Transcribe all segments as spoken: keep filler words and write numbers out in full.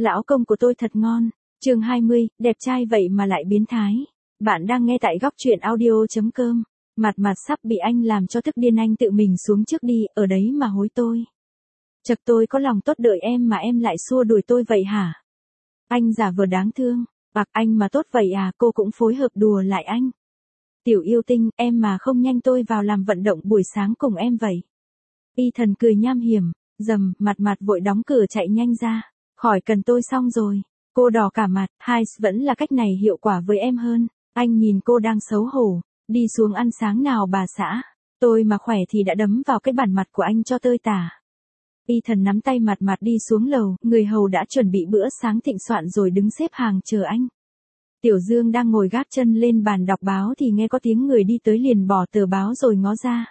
Lão công của tôi thật ngon. Chương hai mươi, đẹp trai vậy mà lại biến thái. Bạn đang nghe tại góc truyện audio chấm com. Mặt mặt sắp bị anh làm cho tức điên, anh tự mình xuống trước đi, ở đấy mà hối tôi. Chật, tôi có lòng tốt đợi em mà em lại xua đuổi tôi vậy hả? Anh giả vờ đáng thương. Bạc, anh mà tốt vậy à? Cô cũng phối hợp đùa lại anh. Tiểu yêu tinh, em mà không nhanh tôi vào làm vận động buổi sáng cùng em vậy. Ethan cười nham hiểm, dầm, mặt mặt vội đóng cửa chạy nhanh ra. Khỏi cần tôi xong rồi. Cô đỏ cả mặt, hai vẫn là cách này hiệu quả với em hơn. Anh nhìn cô đang xấu hổ, đi xuống ăn sáng nào bà xã. Tôi mà khỏe thì đã đấm vào cái bản mặt của anh cho tơi tả. Ethan nắm tay mặt mặt đi xuống lầu, người hầu đã chuẩn bị bữa sáng thịnh soạn rồi đứng xếp hàng chờ anh. Tiểu Dương đang ngồi gác chân lên bàn đọc báo thì nghe có tiếng người đi tới, liền bỏ tờ báo rồi ngó ra.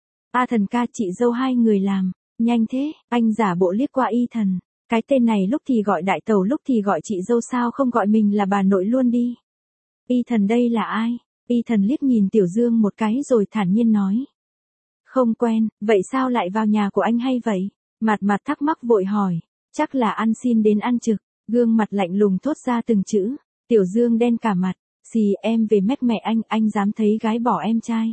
A Thần ca, chị dâu hai người làm, nhanh thế, anh giả bộ liếc qua Ethan. Cái tên này lúc thì gọi đại tẩu lúc thì gọi chị dâu, sao không gọi mình là bà nội luôn đi. Ethan đây là ai? Ethan liếc nhìn Tiểu Dương một cái rồi thản nhiên nói. Không quen, vậy sao lại vào nhà của anh hay vậy? Mặt mặt thắc mắc vội hỏi, chắc là ăn xin đến ăn trực, gương mặt lạnh lùng thốt ra từng chữ. Tiểu Dương đen cả mặt, xì, em về mách mẹ anh, anh dám thấy gái bỏ em trai.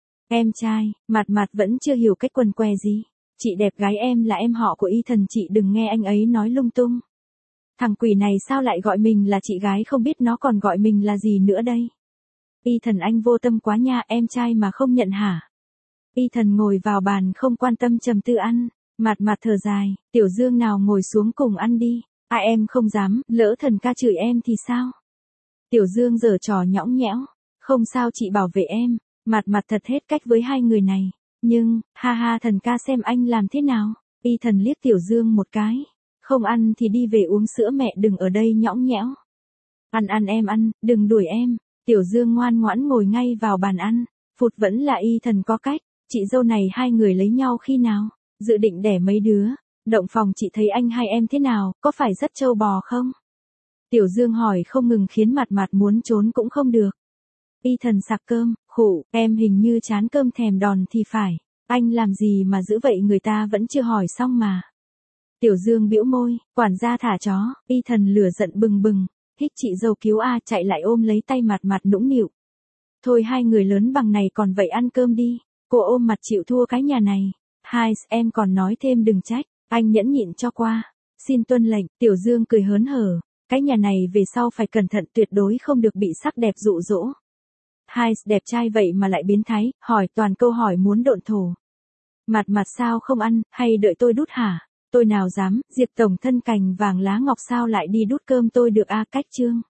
Em trai, mặt mặt vẫn chưa hiểu cách quần què gì. Chị đẹp gái em là em họ của Ethan, chị đừng nghe anh ấy nói lung tung. Thằng quỷ này sao lại gọi mình là chị gái, không biết nó còn gọi mình là gì nữa đây. Ethan, anh vô tâm quá nha, em trai mà không nhận hả? Ethan ngồi vào bàn không quan tâm trầm tư ăn, mặt mặt thở dài, Tiểu Dương nào ngồi xuống cùng ăn đi. À em không dám, lỡ Thần ca chửi em thì sao? Tiểu Dương giở trò nhõng nhẽo, không sao chị bảo vệ em. Mặt mặt thật hết cách với hai người này. Nhưng, ha ha, Thần ca xem anh làm thế nào. Ethan liếc Tiểu Dương một cái. Không ăn thì đi về uống sữa, mẹ đừng ở đây nhõng nhẽo. Ăn ăn em ăn, đừng đuổi em. Tiểu Dương ngoan ngoãn ngồi ngay vào bàn ăn. Phụt, vẫn là Ethan có cách. Chị dâu này hai người lấy nhau khi nào? Dự định đẻ mấy đứa? Động phòng chị thấy anh hai em thế nào, có phải rất trâu bò không? Tiểu Dương hỏi không ngừng khiến mặt mặt muốn trốn cũng không được. Ethan sặc cơm, khụ, em hình như chán cơm thèm đòn thì phải. Anh làm gì mà dữ vậy, người ta vẫn chưa hỏi xong mà. Tiểu Dương bĩu môi, quản gia thả chó. Ethan lửa giận bừng bừng, hít chị dâu cứu a, chạy lại ôm lấy tay mặt mặt nũng nịu. Thôi hai người lớn bằng này còn vậy ăn cơm đi. Cô ôm mặt chịu thua cái nhà này. Hai, em còn nói thêm đừng trách. Anh nhẫn nhịn cho qua. Xin tuân lệnh. Tiểu Dương cười hớn hở. Cái nhà này về sau phải cẩn thận, tuyệt đối không được bị sắc đẹp dụ dỗ. Hai, đẹp trai vậy mà lại biến thái, hỏi toàn câu hỏi muốn độn thổ. Mặt mặt sao không ăn, hay đợi tôi đút hả? Tôi nào dám, Diệp tổng thân cành vàng lá ngọc sao lại đi đút cơm tôi được a, cách chương.